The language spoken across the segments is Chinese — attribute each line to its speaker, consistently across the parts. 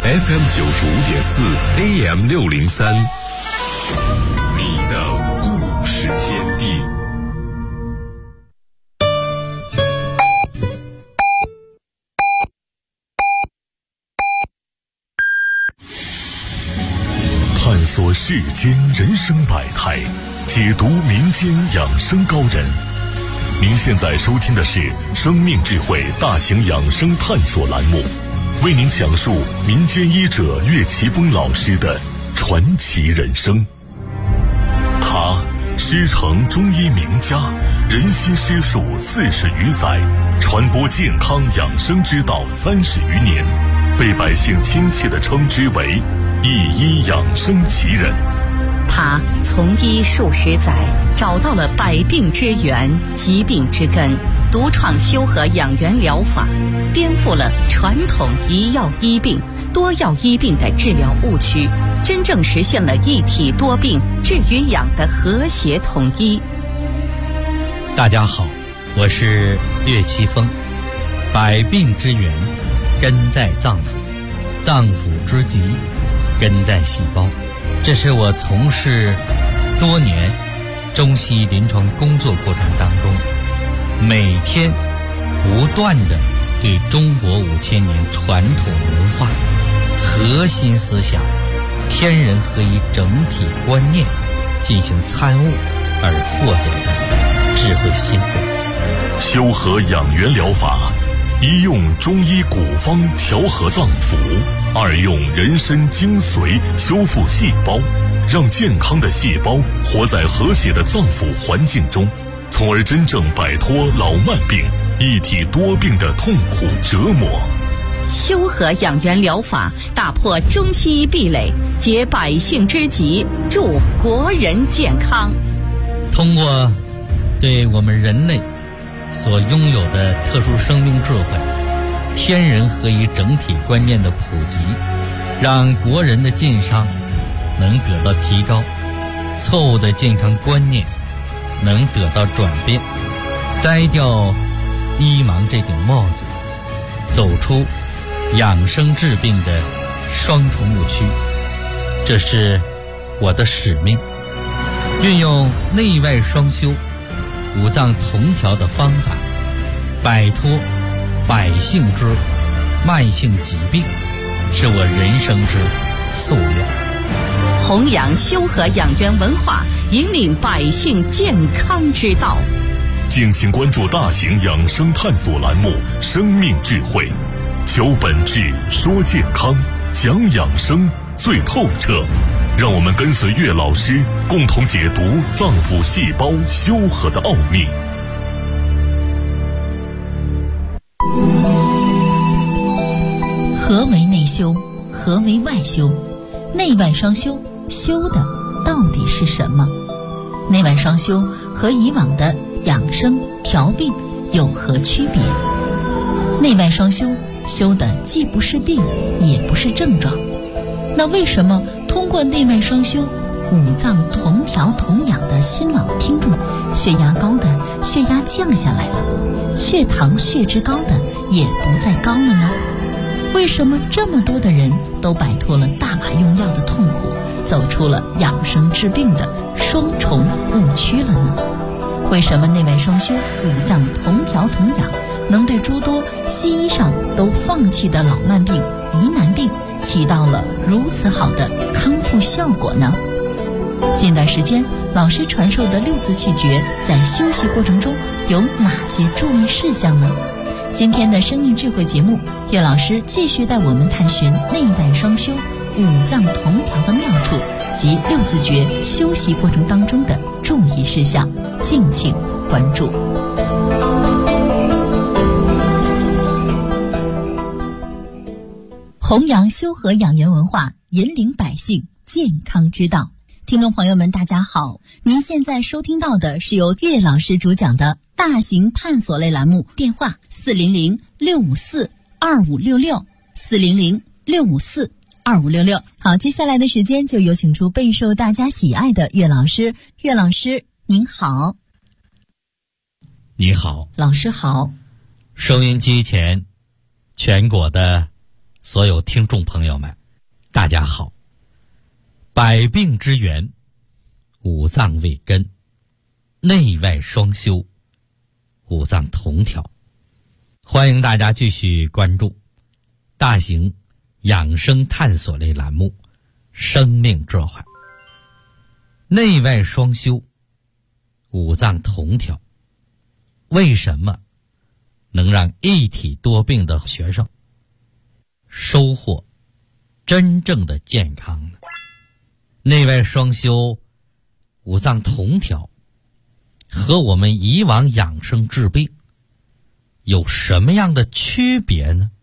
Speaker 1: FM 95.4 AM 603，你的故事天地。探索世间人生百态，解读民间养生高人。您现在收听的是生命智慧大型养生探索栏目，为您讲述民间医者岳奇峰老师的传奇人生。他师承中医名家，人心师术40余载，传播健康养生之道30余年，被百姓亲切地称之为一医养生奇人。
Speaker 2: 他从医数十载，找到了百病之源、疾病之根，独创修和养元疗法，颠覆了传统一药医病、多药医病的治疗误区，真正实现了一体多病治与养的和谐统一。
Speaker 3: 大家好，我是岳奇峰。百病之源根在脏腑，脏腑之疾根在细胞。这是我从事多年中西医临床工作过程当中，每天不断地对中国5000年传统文化核心思想天人合一整体观念进行参悟而获得的智慧心得。
Speaker 1: 修和养元疗法，一用中医古方调和脏腑，二用人参精髓修复细胞，让健康的细胞活在和谐的脏腑环境中，从而真正摆脱老慢病、一体多病的痛苦折磨。
Speaker 2: 修和养元疗法打破中西医壁垒，解百姓之急，助国人健康。
Speaker 3: 通过对我们人类所拥有的特殊生命智慧、天人合一整体观念的普及，让国人的健康能得到提高，错误的健康观念能得到转变，摘掉医盲这顶帽子，走出养生治病的双重误区。这是我的使命，运用内外双修、五脏同调的方法，摆脱百姓之慢性疾病，是我人生之夙愿。
Speaker 2: 弘扬修和养元文化，引领百姓健康之道。
Speaker 1: 敬请关注大型养生探索栏目《生命智慧》，求本质，说健康，讲养生最透彻。让我们跟随岳老师，共同解读脏腑细胞修和的奥秘。
Speaker 4: 何为内修？何为外修？内外双修，修的到底是什么？内外双修和以往的养生调病有何区别？内外双修，修的既不是病，也不是症状。那为什么通过内外双修，五脏同调同养的新老听众，血压高的血压降下来了，血糖血脂高的也不再高了呢？为什么这么多的人都摆脱了大麻用药的痛苦，走出了养生治病的双重误区了呢？为什么内外双修、五脏同调同养能对诸多西医上都放弃的老慢病、疑难病起到了如此好的康复效果呢？近段时间老师传授的6字气诀在休息过程中有哪些注意事项呢？今天的生命智慧节目，岳老师继续带我们探寻内外双修、五脏同调的妙处及6字诀休息过程当中的注意事项，敬请关注。弘扬修和养元文化，引领百姓健康之道。听众朋友们大家好，您现在收听到的是由岳老师主讲的大型探索类栏目，电话400-654-2566 400-654-2566。好，接下来的时间就有请出备受大家喜爱的岳老师。岳老师您好。
Speaker 3: 你好，
Speaker 4: 老师好。
Speaker 3: 收音机前全国的所有听众朋友们，大家好。百病之源，五脏为根，内外双修，五脏同调。欢迎大家继续关注大型养生探索类栏目《生命智慧》。内外双修，五脏同调，为什么能让一体多病的学生收获真正的健康呢？内外双修，五脏同调，和我们以往养生治病有什么样的区别呢？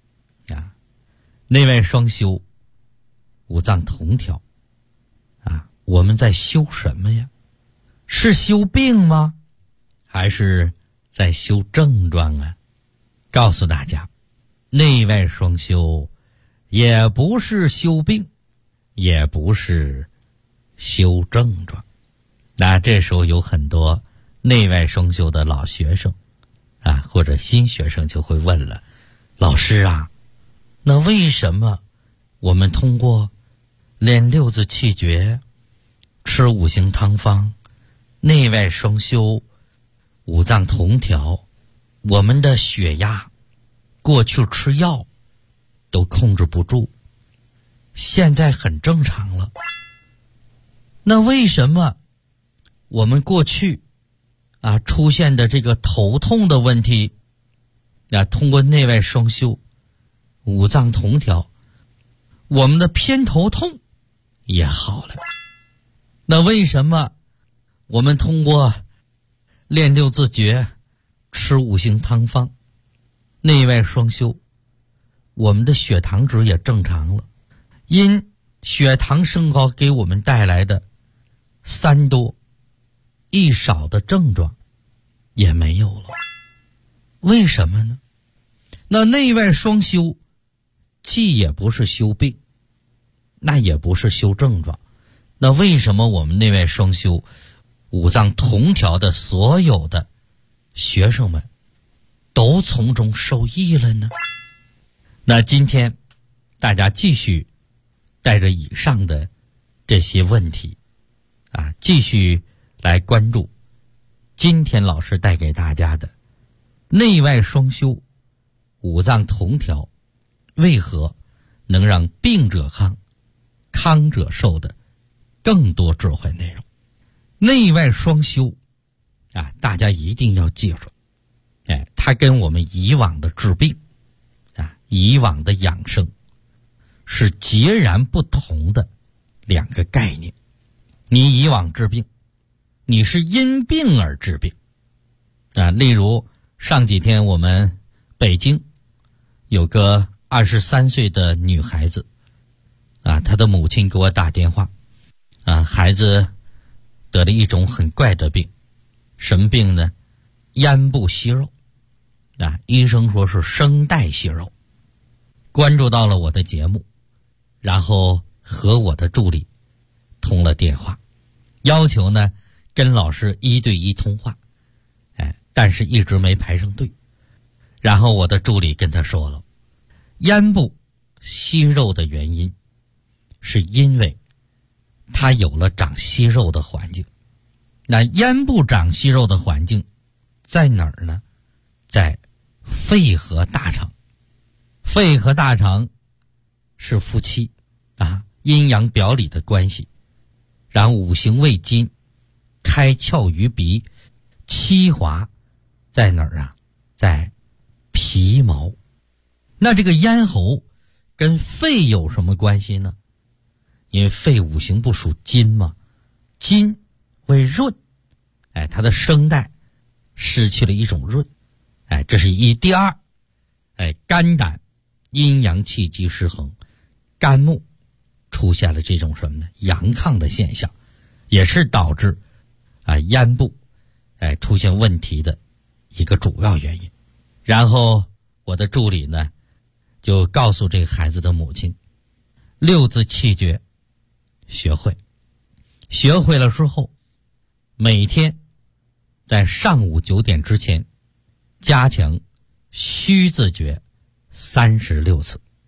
Speaker 3: 内外双修，五脏同调，我们在修什么呀？是修病吗？还是在修症状啊？告诉大家，内外双修也不是修病，也不是修症状。那这时候有很多内外双修的老学生或者新学生就会问了，老师啊，那为什么我们通过练六字气诀，吃五行汤方，内外双修，五脏同调，我们的血压过去吃药都控制不住，现在很正常了？那为什么我们过去出现的这个头痛的问题通过内外双修，五脏同调，我们的偏头痛也好了？那为什么我们通过练六字诀，吃五行汤方，内外双修，我们的血糖值也正常了？因血糖升高给我们带来的三多一少的症状也没有了，为什么呢？那内外双修既也不是修病，那也不是修症状，那为什么我们内外双修，五脏同调的所有的学生们都从中受益了呢？那今天大家继续带着以上的这些问题继续来关注今天老师带给大家的内外双修，五脏同调，为何能让病者康，康者寿的更多智慧内容。内外双修大家一定要记住，它跟我们以往的治病以往的养生是截然不同的两个概念。你以往治病，你是因病而治病例如上几天我们北京有个23岁的女孩子她的母亲给我打电话孩子得了一种很怪的病。什么病呢？咽部息肉医生说是声带息肉。关注到了我的节目，然后和我的助理通了电话，要求呢跟老师1对1通话但是一直没排上队。然后我的助理跟他说了，咽部息肉的原因是因为他有了长息肉的环境。那咽部长息肉的环境在哪儿呢？在肺和大肠。肺和大肠是夫妻阴阳表里的关系。然后五行为金，开窍于鼻，七华在哪儿在皮毛。那这个咽喉跟肺有什么关系呢？因为肺五行不属金嘛，金为润它的声带失去了一种润这是一。第二肝胆阴阳气机失衡，肝木出现了这种什么呢？阳亢的现象，也是导致咽部出现问题的一个主要原因。然后我的助理呢就告诉这个孩子的母亲，六字气诀学会了之后，每天在上午9点之前加强虚字诀36次。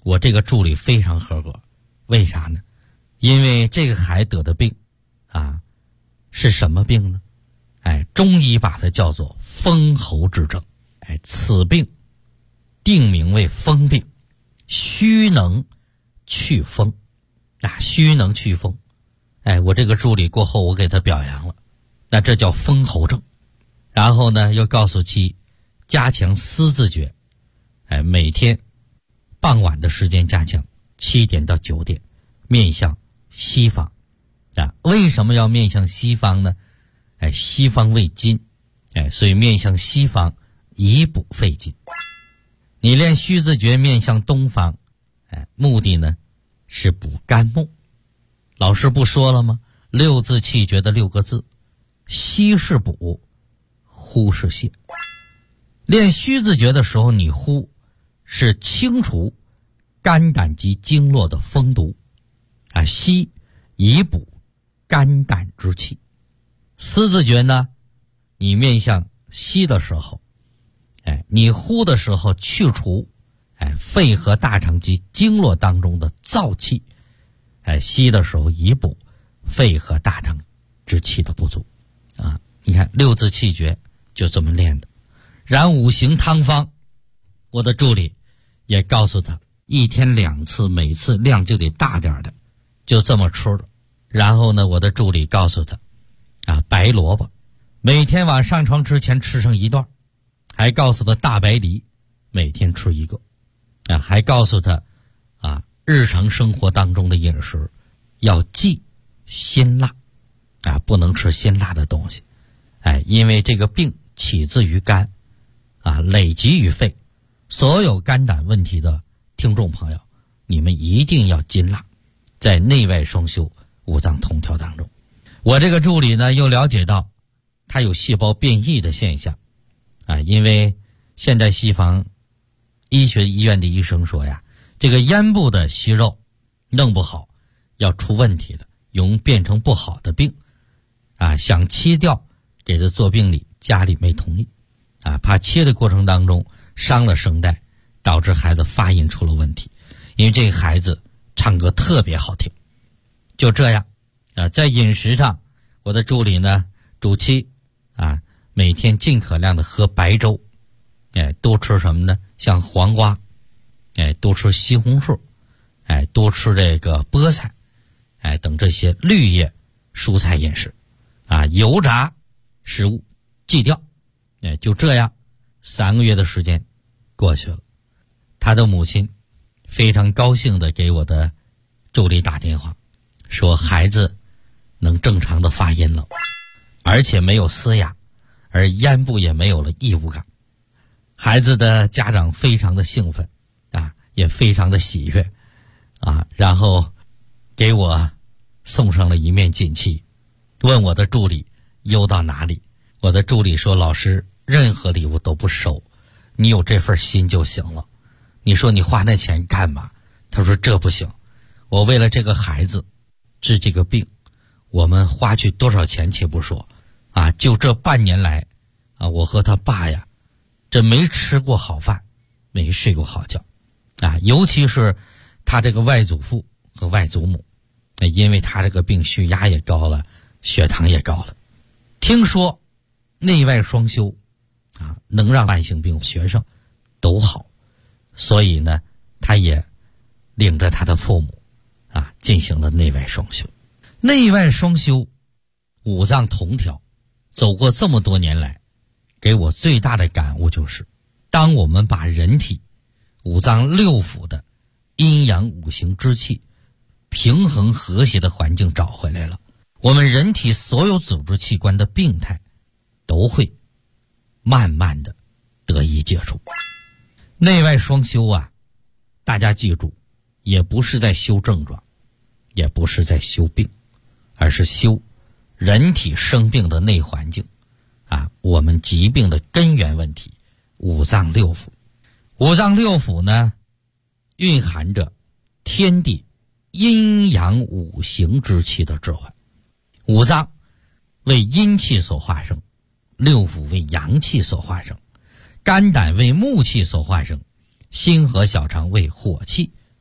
Speaker 3: 我这个助理非常合格。为啥呢？因为这个孩子得的病是什么病呢？中医把它叫做风喉之症。此病定名为风病，虚能去风虚能去风。我这个助理过后我给他表扬了，那这叫风喉症。然后呢又告诉其加强思字诀，每天傍晚的时间加强7点到9点，面向西方。为什么要面向西方呢？西方为金，所以面向西方以补肺金。你练虚字诀面向东方，目的呢是补肝木。老师不说了吗？6字气诀的6个字，吸是补，呼是泻。练虚字诀的时候，你呼是清除肝胆及经络的风毒，吸以补肝胆之气。思字诀呢，你面向西的时候，你呼的时候去除肺和大肠及经络当中的燥气，吸的时候以补肺和大肠之气的不足。你看6字气诀就这么练的。然5行汤方，我的助理也告诉他1天2次，每次量就得大点的，就这么吃了。然后呢，我的助理告诉他白萝卜每天晚上床之前吃上1段，还告诉他大白梨每天吃1个，还告诉他日常生活当中的饮食要忌辛辣，不能吃辛辣的东西，因为这个病起自于肝，累积于肺。所有肝胆问题的听众朋友，你们一定要禁辣，在内外双修五脏同调当中。我这个助理呢又了解到他有细胞变异的现象，因为现在西方医学医院的医生说呀，这个咽部的息肉弄不好要出问题的，容易变成不好的病，想切掉给他做病理，家里没同意，怕切的过程当中伤了声带，导致孩子发音出了问题。因为这个孩子唱歌特别好听。就这样在饮食上，我的助理呢主妻每天尽可量的喝白粥，多吃什么呢？像黄瓜，多吃西红柿，多吃这个菠菜，等这些绿叶蔬菜饮食，油炸食物忌掉。就这样3个月的时间过去了，他的母亲非常高兴的给我的助理打电话，说孩子能正常的发音了，而且没有嘶哑，而咽部也没有了异物感。孩子的家长非常的兴奋也非常的喜悦然后给我送上了一面锦旗，问我的助理邮到哪里。我的助理说，老师任何礼物都不收，你有这份心就行了，你说你花那钱干嘛？他说这不行，我为了这个孩子治这个病，我们花去多少钱且不说就这半年来我和他爸呀，这没吃过好饭，没睡过好觉尤其是他这个外祖父和外祖母，因为他这个病血压也高了，血糖也高了。听说内外双修能让慢性病学生都好，所以呢他也领着他的父母进行了内外双修。内外双修，五脏同调，走过这么多年来，给我最大的感悟就是，当我们把人体五脏六腑的阴阳五行之气平衡和谐的环境找回来了，我们人体所有组织器官的病态都会慢慢的得以解除。内外双修大家记住，也不是在修症状，也不是在修病，而是修人体生病的内环境我们疾病的根源问题，五脏六腑。五脏六腑呢，蕴含着天地阴阳五行之气的智慧。五脏为阴气所化生，六腑为阳气所化生，肝胆为木气所化生，心和小肠为火气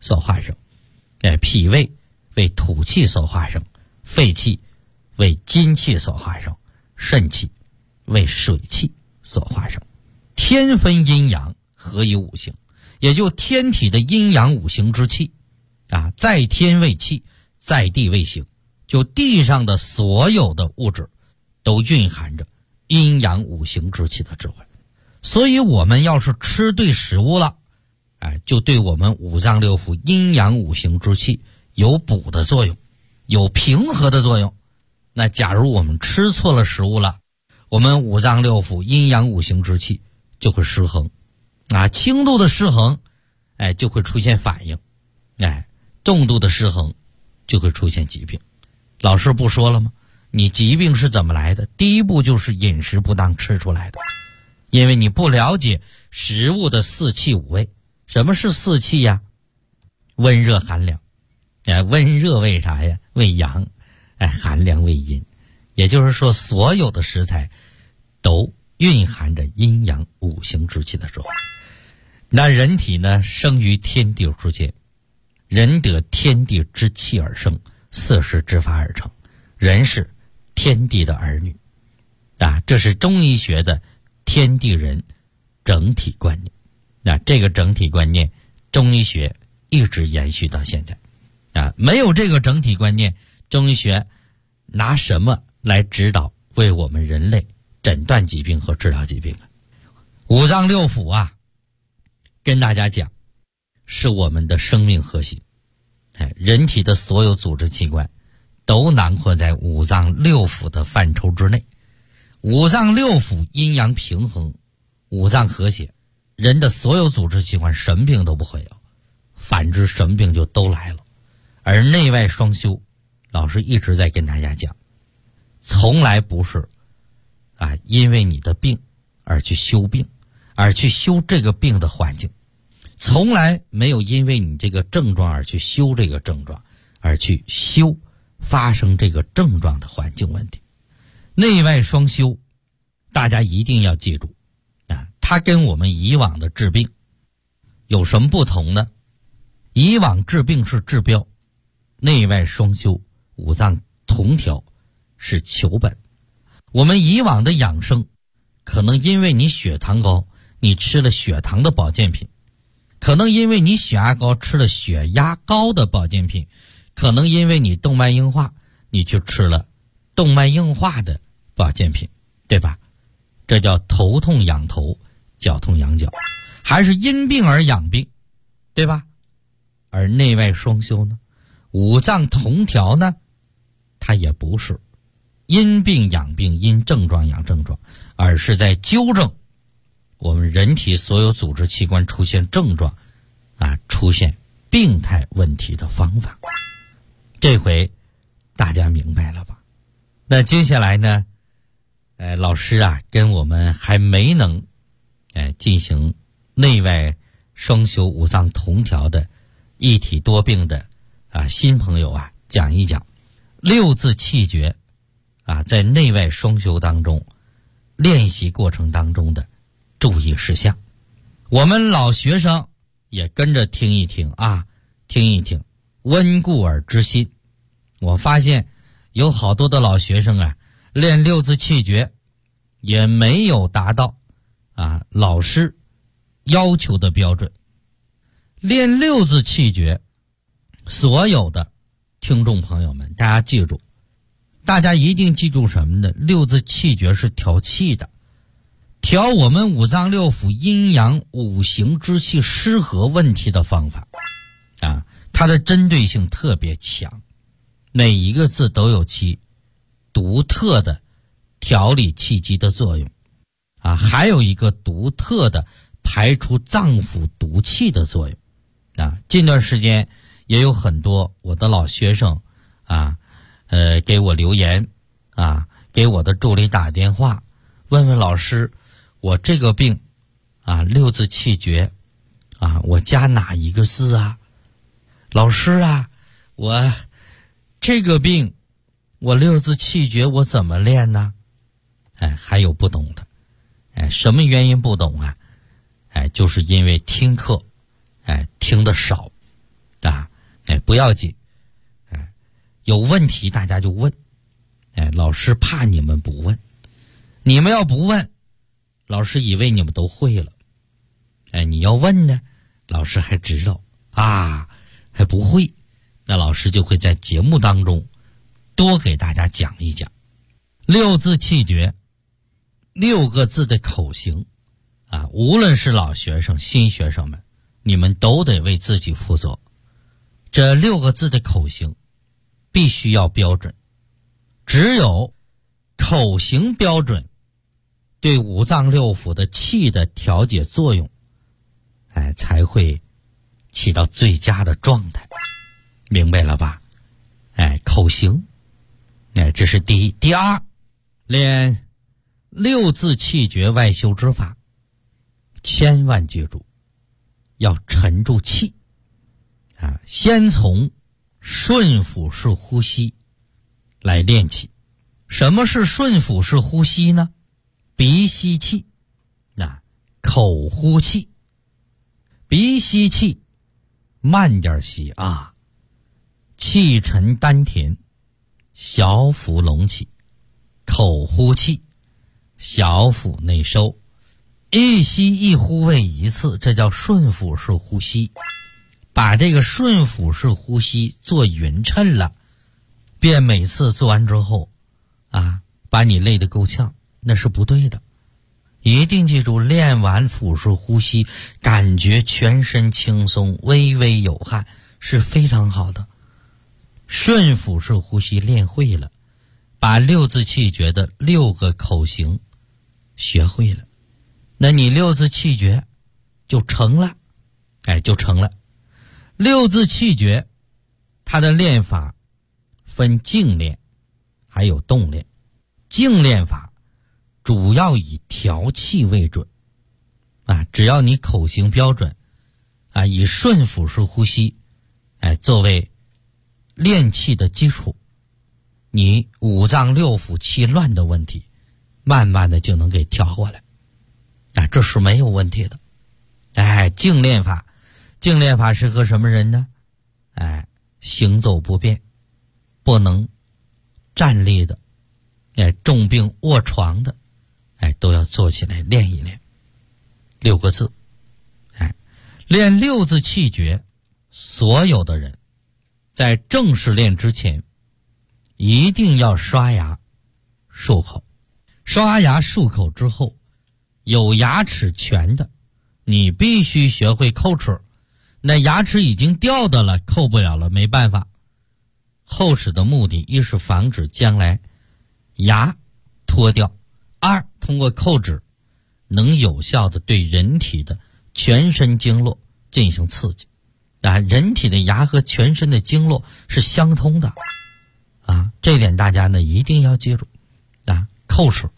Speaker 3: 所化生，脾胃为土气所化生，肺气为金气所化生，肾气为水气所化生。天分阴阳，合于五行，也就天体的阴阳五行之气在天为气，在地为形，就地上的所有的物质都蕴含着阴阳五行之气的智慧。所以我们要是吃对食物了，就对我们五脏六腑阴阳五行之气有补的作用，有平和的作用。那假如我们吃错了食物了，我们五脏六腑阴阳五行之气就会失衡轻度的失衡就会出现反应，重度的失衡就会出现疾病。老师不说了吗？你疾病是怎么来的？第一步就是饮食不当吃出来的，因为你不了解食物的四气五味。什么是四气呀？温热寒凉，温热为啥呀？为阳，寒凉为阴。也就是说，所有的食材都蕴含着阴阳五行之气的智慧。那人体呢，生于天地之间，人得天地之气而生，四时之法而成，人是天地的儿女这是中医学的天地人整体观念。这个整体观念中医学一直延续到现在没有这个整体观念，中医学拿什么来指导为我们人类诊断疾病和治疗疾病？五脏六腑跟大家讲是我们的生命核心，人体的所有组织器官都囊括在五脏六腑的范畴之内。五脏六腑阴阳平衡，五脏和谐，人的所有组织器官什么病都不会有，反之什么病就都来了。而内外双修，老师一直在跟大家讲，从来不是因为你的病而去修病，而去修这个病的环境，从来没有因为你这个症状而去修这个症状，而去修发生这个症状的环境问题。内外双修，大家一定要记住它跟我们以往的治病有什么不同呢？以往治病是治标，内外双修，五脏同调是求本。我们以往的养生，可能因为你血糖高，你吃了血糖的保健品，可能因为你血压高，吃了血压高的保健品，可能因为你动脉硬化，你去吃了动脉硬化的保健品，对吧？这叫头痛养头，脚痛养脚，还是因病而养病，对吧？而内外双修呢，五脏同调呢，它也不是因病养病，因症状养症状，而是在纠正我们人体所有组织器官出现症状出现病态问题的方法。这回大家明白了吧？那接下来呢，老师跟我们还没能进行内外双修五脏同调的一体多病的新朋友讲一讲六字气诀在内外双修当中练习过程当中的注意事项。我们老学生也跟着听一听听一听，温故而知新。我发现有好多的老学生练六字气诀也没有达到老师要求的标准。练六字气诀，所有的听众朋友们，大家记住，大家一定记住什么呢？六字气诀是调气的，调我们五脏六腑阴阳五行之气失和问题的方法它的针对性特别强，每一个字都有其独特的调理气机的作用还有一个独特的排除脏腑毒气的作用近段时间也有很多我的老学生给我留言给我的助理打电话，问问老师，我这个病六字气诀我加哪一个字老师我这个病我六字气诀我怎么练呢？还有不懂的什么原因不懂就是因为听课听得少啊，不要紧，有问题大家就问，老师怕你们不问，你们要不问，老师以为你们都会了，你要问呢，老师还知道啊，还不会，那老师就会在节目当中多给大家讲一讲六字气诀，6个字的口型啊，无论是老学生新学生们，你们都得为自己负责。这6个字的口型必须要标准，只有口型标准，对五脏六腑的气的调节作用才会起到最佳的状态，明白了吧？口型，这是第一。第二，练6字气诀外修之法，千万记住要沉住气先从顺腹式呼吸来练起。什么是顺腹式呼吸呢？鼻吸气，口呼气。鼻吸气，慢点吸啊，气沉丹田，小腹隆起。口呼气，小腹内收，一吸一呼为一次，这叫顺腹式呼吸。把这个顺腹式呼吸做匀称了，别每次做完之后把你累得够呛，那是不对的。一定记住，练完腹式呼吸，感觉全身轻松，微微有汗，是非常好的。顺腹式呼吸练会了，把6字气诀的6个口型学会了，那你6字气诀就成了，就成了。6字气诀它的练法分静练还有动练。静练法主要以调气为准只要你口型标准以顺腹式呼吸作为练气的基础，你五脏六腑气乱的问题慢慢的就能给调过来这是没有问题的。静练法适合什么人呢？行走不便，不能站立的，重病卧床的，都要做起来练一练。6个字，练6字气诀，所有的人在正式练之前一定要刷牙漱口。刷牙漱口之后，有牙齿全的你必须学会叩齿，那牙齿已经掉的了，扣不了了，没办法。叩齿的目的，一是防止将来牙脱掉，二通过叩齿能有效的对人体的全身经络进行刺激人体的牙和全身的经络是相通的这点大家呢一定要记住叩齿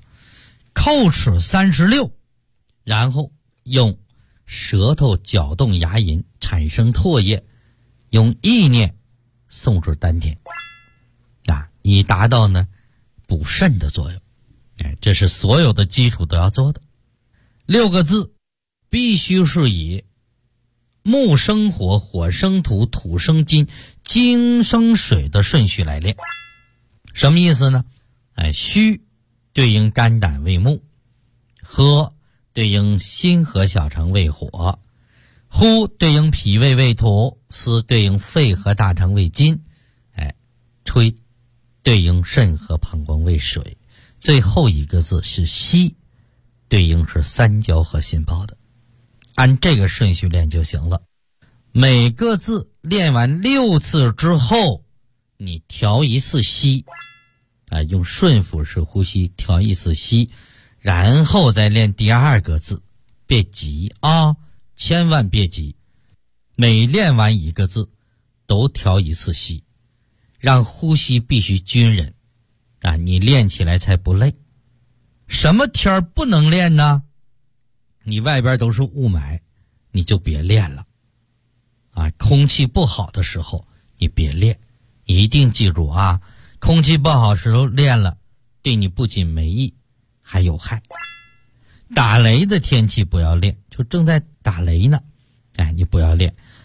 Speaker 3: 36，然后用舌头搅动牙龈产生唾液，用意念送至丹田以达到呢补肾的作用。这是所有的基础都要做的。6个字必须是以木生火，火生土，土生金，金生水的顺序来练。什么意思呢？虚对应肝胆为木，喝对应心和小肠为火，呼对应脾胃为土，思对应肺和大肠为金，吹对应肾和膀胱为水，最后一个字是吸，对应是三焦和心包的。按这个顺序练就行了。每个字练完6次之后，你调一次息用顺腹式呼吸调一次息，然后再练第2个字。别急千万别急，每练完一个字都调一次息，让呼吸必须均匀你练起来才不累。什么天儿不能练呢？你外边都是雾霾，你就别练了空气不好的时候你别练，一定记住空气不好的时候练了，对你不仅没益还有害。打雷的天气不要练，就正在打雷呢你不要练。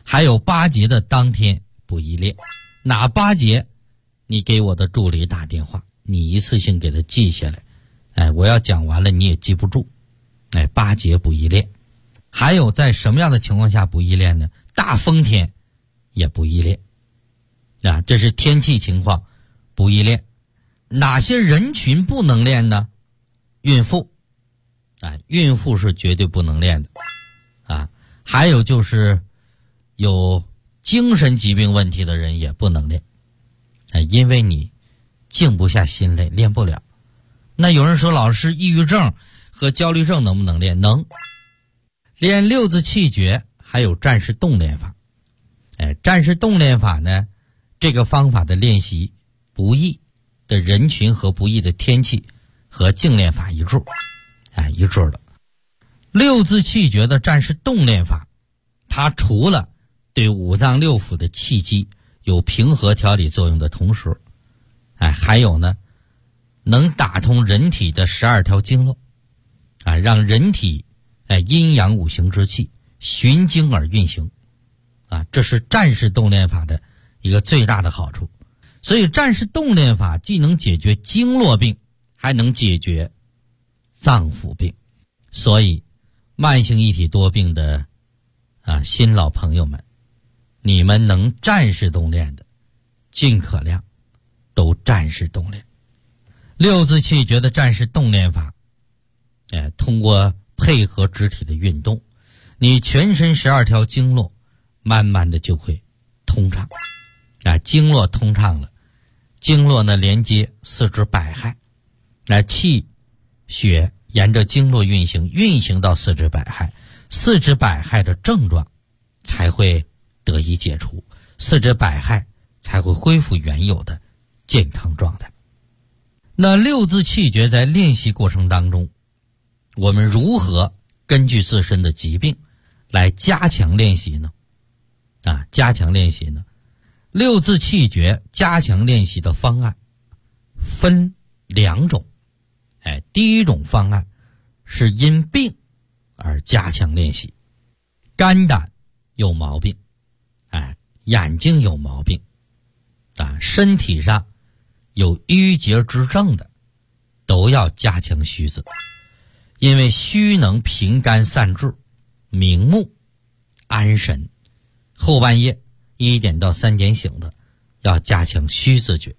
Speaker 3: 还有8节的当天不宜练。哪8节？你给我的助理打电话，你一次性给他记下来。我要讲完了你也记不住。8节不宜练。还有在什么样的情况下不宜练呢？大风天也不宜练。这是天气情况不宜练。哪些人群不能练呢？孕妇。孕妇是绝对不能练的。还有就是有精神疾病问题的人也不能练。因为你静不下心来，练不了。那有人说，老师，抑郁症和焦虑症能不能练？能。练6字气诀还有战士动练法。战士动练法呢，这个方法的练习不易的人群和不易的天气和静练法一致。一致的。6字气诀的战士动练法，它除了对五脏六腑的气机有平和调理作用的同时，还有呢，能打通人体的12条经络，让人体阴阳五行之气循经而运行。这是战士动练法的一个最大的好处。所以战士动练法既能解决经络病，还能解决脏腑病。所以慢性一体多病的新老朋友们，你们能战士动练的尽可量都战士动练。6字气诀的战士动练法，通过配合肢体的运动，你全身12条经络慢慢的就会通畅。经络通畅了，经络呢连接四肢百骸，气血沿着经络运行到四肢百骸，四肢百骸的症状才会得以解除，四肢百骸才会恢复原有的健康状态。那6字气诀在练习过程当中，我们如何根据自身的疾病来加强练习呢？加强练习呢，6字气诀加强练习的方案分2种。第一种方案是因病而加强练习。肝胆有毛病，眼睛有毛病，身体上有淤结之症的，都要加强虚字。因为虚能平肝散滞，明目安神。后半夜1点到3点醒的，要加强虚字诀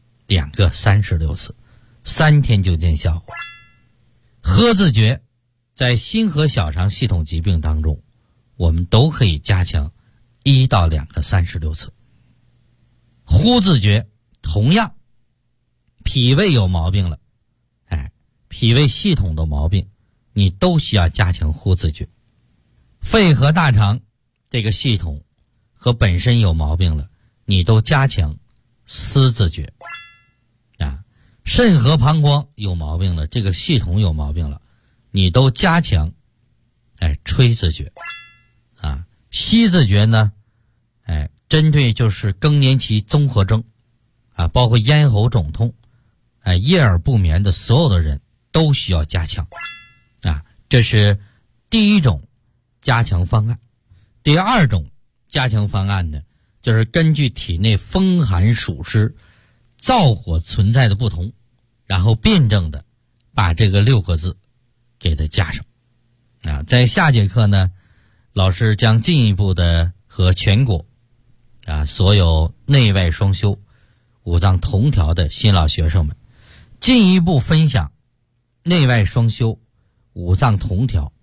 Speaker 3: ，2个36次，3天就见效果。喝字诀在心和小肠系统疾病当中，我们都可以加强1到2个36次。呼字诀同样，脾胃有毛病了，脾胃系统的毛病，你都需要加强呼字诀。肺和大肠这个系统和本身有毛病了，你都加强思字诀。肾和膀胱有毛病了，这个系统有毛病了，你都加强吹字诀。吸字诀呢，针对就是更年期综合征包括咽喉肿痛夜耳不眠的所有的人都需要加强。这是第一种加强方案。第二种加强方案呢，就是根据体内风寒暑湿燥火存在的不同，然后辩证的把这个6个字给它加上。在下节课呢，老师将进一步的和全国所有内外双修五脏同调的新老学生们进一步分享内外双修五脏同调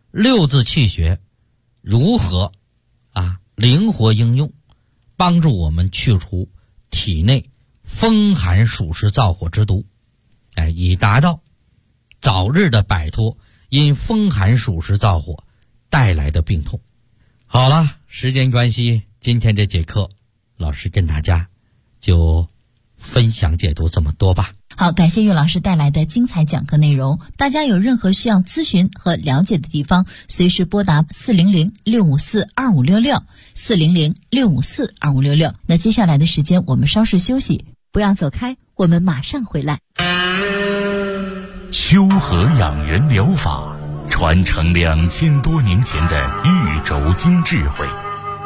Speaker 3: 6字气诀如何灵活应用，帮助我们去除体内风寒暑湿燥火之毒，以达到早日的摆脱因风寒暑湿燥火带来的病痛。好了，时间关系，今天这节课老师跟大家就分享解读这么多吧。
Speaker 4: 好，感谢岳老师带来的精彩讲课内容。大家有任何需要咨询和了解的地方，随时拨打400-654-2566 400-654-2566。那接下来的时间我们稍事休息，不要走开，我们马上回来。
Speaker 1: 修和养元疗法传承2000多年前的玉轴经智慧，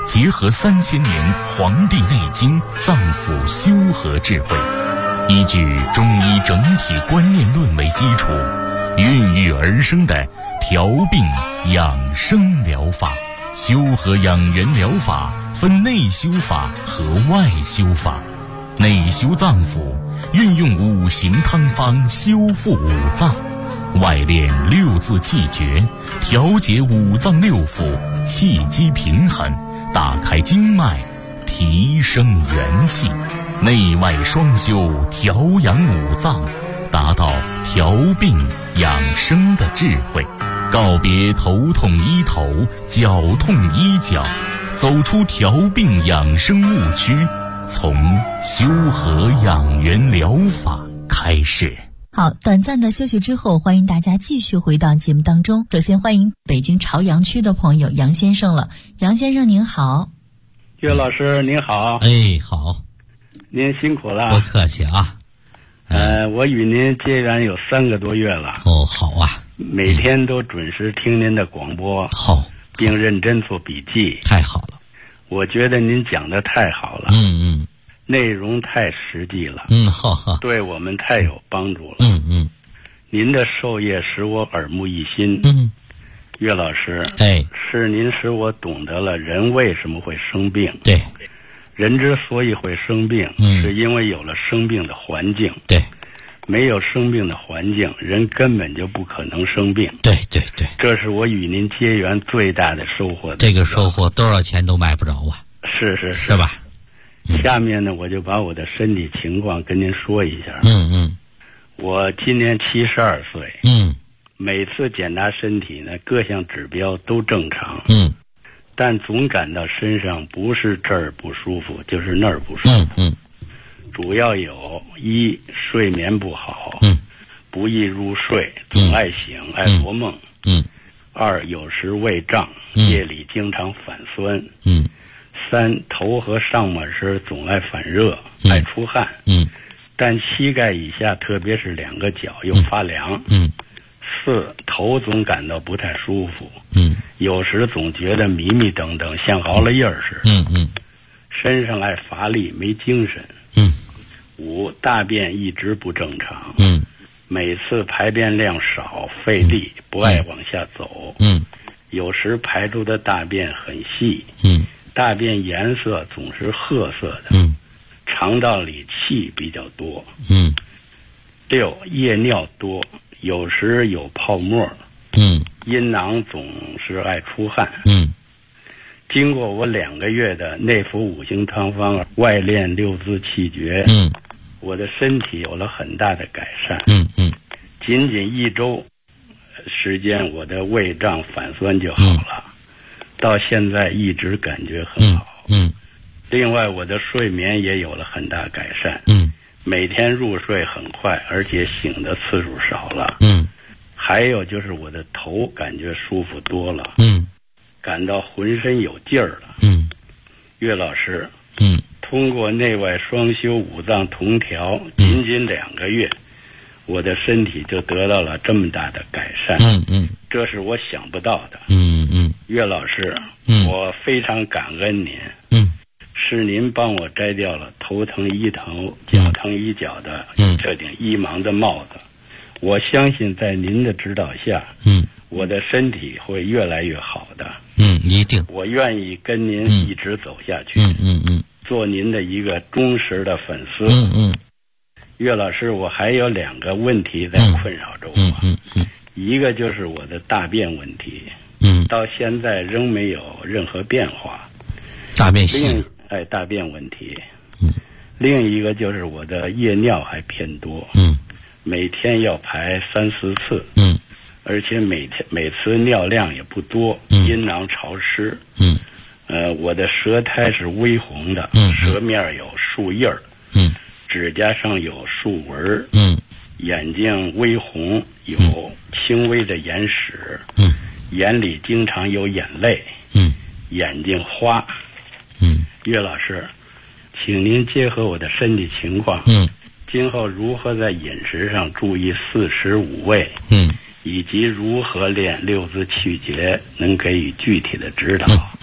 Speaker 1: 结合3000年《黄帝内经》脏腑修和智慧，依据中医整体观念论为基础，孕育而生的调病养生疗法。修和养元疗法分内修法和外修法。内修脏腑，运用5行汤方修复五脏；外练6字气诀，调节五脏六腑，气机平衡，打开经脉，提升元气。内外双修，调养五脏，达到调病养生的智慧。告别头痛医头，脚痛医脚，走出调病养生误区，从修和养元疗法开始。
Speaker 4: 好，短暂的休息之后，欢迎大家继续回到节目当中。首先欢迎北京朝阳区的朋友杨先生了。杨先生您好。
Speaker 5: 岳老师您好。
Speaker 3: 哎，好，
Speaker 5: 您辛苦了。
Speaker 3: 不客气啊。
Speaker 5: 我与您结缘有3个多月了。
Speaker 3: 哦，好啊。
Speaker 5: 每天都准时听您的广播，
Speaker 3: 好，
Speaker 5: 并认真做笔记。
Speaker 3: 太好了。
Speaker 5: 我觉得您讲的太好了。内容太实际了。
Speaker 3: 好，
Speaker 5: 对我们太有帮助了。您的授业使我耳目一新。岳老师，是您使我懂得了人为什么会生病。
Speaker 3: 对，
Speaker 5: 人之所以会生病，是因为有了生病的环境。
Speaker 3: 对，
Speaker 5: 没有生病的环境，人根本就不可能生病。
Speaker 3: 对，
Speaker 5: 这是我与您结缘最大的收获。
Speaker 3: 这个收获多少钱都买不着啊。是吧？
Speaker 5: 下面呢，我就把我的身体情况跟您说一下。我今年72岁。每次检查身体呢，各项指标都正常。但总感到身上不是这儿不舒服，就是那儿不舒服。主要有1睡眠不好，不易入睡，总爱醒，爱做梦。2有时胃胀，夜里经常反酸。3头和上半身总爱反热，爱出汗。但膝盖以下，特别是2个脚又发凉。4头总感到不太舒服。有时总觉得迷迷瞪瞪，像熬了夜似的。身上爱乏力，没精神。5大便一直不正常。每次排便量少，费力，不爱往下走。有时排出的大便很细。大便颜色总是褐色的。肠道里气比较多。6夜尿多，有时有泡沫。阴囊总是爱出汗。经过我2个月的内服5行汤方，外练6字气诀，我的身体有了很大的改善。仅仅1周时间，我的胃胀反酸就好了。到现在一直感觉很好。另外我的睡眠也有了很大改善。每天入睡很快，而且醒的次数少了。还有就是我的头感觉舒服多了。感到浑身有劲儿了。岳老师，通过内外双修五脏同调，仅仅2个月，我的身体就得到了这么大的改善。这是我想不到的。岳老师，我非常感恩您。是您帮我摘掉了头疼医头，脚疼医脚的这顶医盲的帽子。我相信在您的指导下，我的身体会越来越好的。
Speaker 3: 一定。
Speaker 5: 我愿意跟您一直走下去。做您的一个忠实的粉丝。岳老师，我还有2个问题在困扰着我。一个就是我的大便问题。到现在仍没有任何变化。
Speaker 3: 大便细。
Speaker 5: 大便问题。另一个就是我的夜尿还偏多。每天要排3-4次。而且每次尿量也不多。阴囊潮湿。我的舌苔是微红的。舌面有树印儿。指甲上有竖纹。眼睛微红，有轻微的眼屎。眼里经常有眼泪。眼睛花。岳老师，请您结合我的身体情况，今后如何在饮食上注意4时5味，以及如何练6字气诀，能给予具体的指导。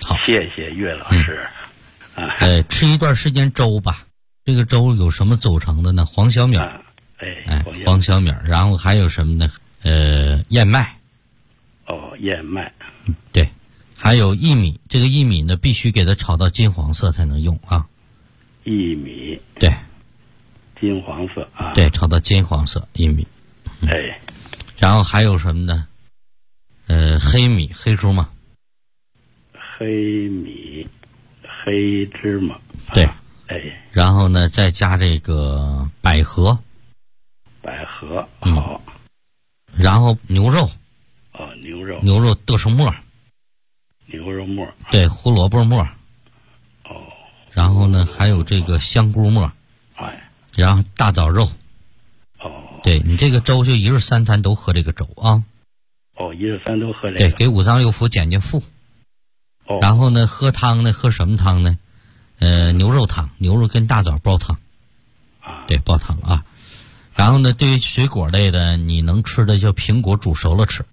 Speaker 3: 好，
Speaker 5: 谢谢岳老师。
Speaker 3: 吃一段时间粥吧。这个粥有什么组成的呢？黄小米，黄小米，然后还有什么呢？燕麦。
Speaker 5: 燕麦。
Speaker 3: 对，还有薏米。这个薏米呢，必须给它炒到金黄色才能用啊。
Speaker 5: 薏米。
Speaker 3: 对。
Speaker 5: 金黄色啊。
Speaker 3: 对，炒到金黄色薏米。然后还有什么呢？黑米、黑芝麻。
Speaker 5: 黑米、黑芝麻。
Speaker 3: 对。然后呢，再加这个百合。
Speaker 5: 百合好。
Speaker 3: 然后牛肉。牛肉剁成末。
Speaker 5: 牛肉末。
Speaker 3: 对，胡萝卜末。然后呢，还有这个香菇末。然后大枣肉。对，你这个粥就一日三餐都喝这个粥啊。
Speaker 5: 一日三都喝这个。
Speaker 3: 对，给五脏六腑减减负。然后呢，喝汤呢，喝什么汤呢？牛肉汤，牛肉跟大枣煲汤。对，煲汤啊。然后呢，对于水果类的，你能吃的就苹果煮熟了吃。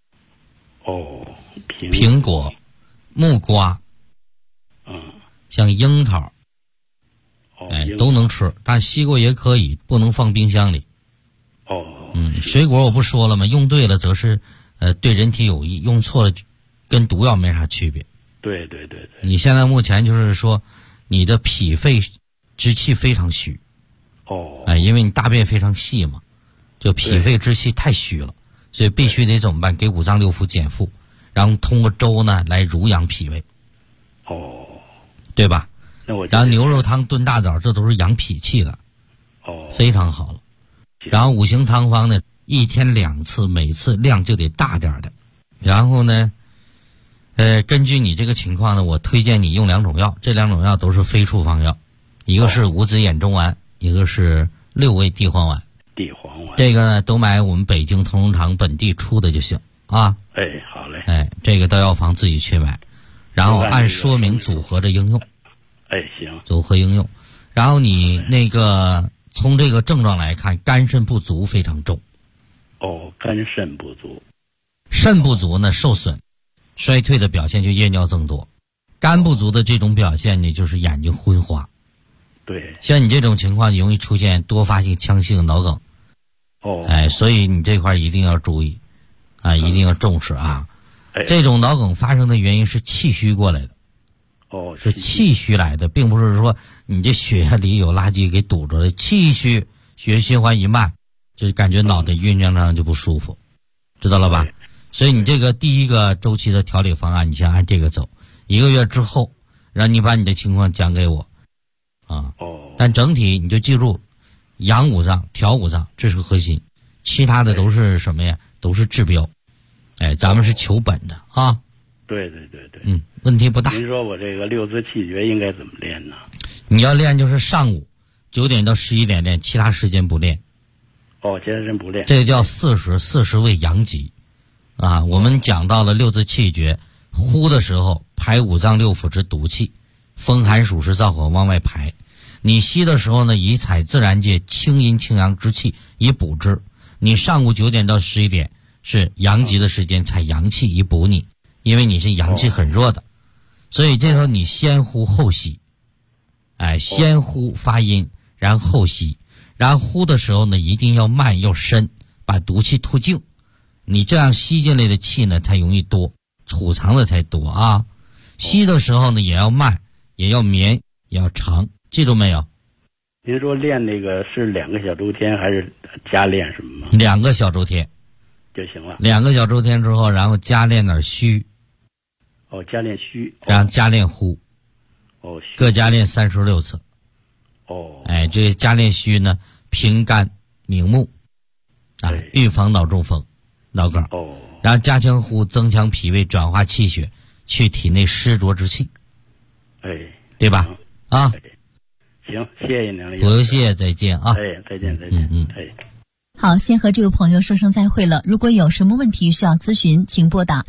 Speaker 3: 苹果、木瓜，像樱桃，都能吃，但西瓜也可以，不能放冰箱里。水果我不说了吗？用对了则是对人体有益，用错了跟毒药没啥区别。
Speaker 5: 对。
Speaker 3: 你现在目前就是说，你的脾肺之气非常虚。因为你大便非常细嘛，就脾肺之气太虚了，所以必须得怎么办？给五脏六腑减负，然后通过粥呢来濡养脾胃。对吧？然后牛肉汤炖大枣，这都是养脾气的。非常好了。然后五行汤方呢，1天2次，每次量就得大点的。然后呢，根据你这个情况呢，我推荐你用2种药，这2种药都是非处方药，一个是五子衍中丸，一个是6味地黄丸。这个呢，都买我们北京同仁堂本地出的就行啊。
Speaker 5: 好嘞。
Speaker 3: 这个到药房自己去买，然后按说明组合着应用。
Speaker 5: 行。
Speaker 3: 组合应用。然后你那个从这个症状来看，肝肾不足非常重。
Speaker 5: 肝肾不足。
Speaker 3: 肾不足呢，受损、衰退的表现就夜尿增多。肝不足的这种表现呢，就是眼睛昏花。
Speaker 5: 对。
Speaker 3: 像你这种情况，容易出现多发性腔性脑梗。所以你这块一定要注意啊，一定要重视啊。这种脑梗发生的原因是气虚过来的。是气虚来的，并不是说你这血液里有垃圾给堵着了。气虚，血液循环一慢，就感觉脑袋酝酿上就不舒服，知道了吧？所以你这个第一个周期的调理方案，你先按这个走，1个月之后，让你把你的情况讲给我啊。但整体你就记住，养五脏、调五脏，这是核心，其他的都是什么呀？都是治标。咱们是求本的啊。
Speaker 5: 对。
Speaker 3: 问题不大。
Speaker 5: 您说我这个6字气诀应该怎么练呢？
Speaker 3: 你要练就是上午9点到11点练，其他时间不练。
Speaker 5: 其他时间不练。
Speaker 3: 这个叫40为阳极啊。我们讲到了6字气诀，呼的时候排五脏六腑之毒气，风寒暑湿燥火往外排。你吸的时候呢，以采自然界清阴清阳之气以补之。你上午9点到11点是阳极的时间，采阳气以补你，因为你是阳气很弱的。所以这时候你先呼后吸，先呼发音，然后后吸，然后呼的时候呢，一定要慢要深，把毒气吐净。你这样吸进来的气呢，才容易多，储藏的才多啊。吸的时候呢，也要慢，也要绵，也要长，记住没有？
Speaker 5: 您说练那个是2个小周天还是加练什么吗
Speaker 3: ？2个小周天
Speaker 5: 就行了。
Speaker 3: 2个小周天之后，然后加练点虚。
Speaker 5: 加练虚，
Speaker 3: 然后加练呼，各加练36次。这加练虚呢，平肝明目，预防脑中风、脑梗。然后加强呼，增强脾胃，转化气血，去体内湿浊之气。对吧？
Speaker 5: 行，谢谢您了。
Speaker 3: 不用谢，再见啊。
Speaker 5: 再见。
Speaker 4: 好，先和这位朋友说声再会了。如果有什么问题需要咨询，请拨打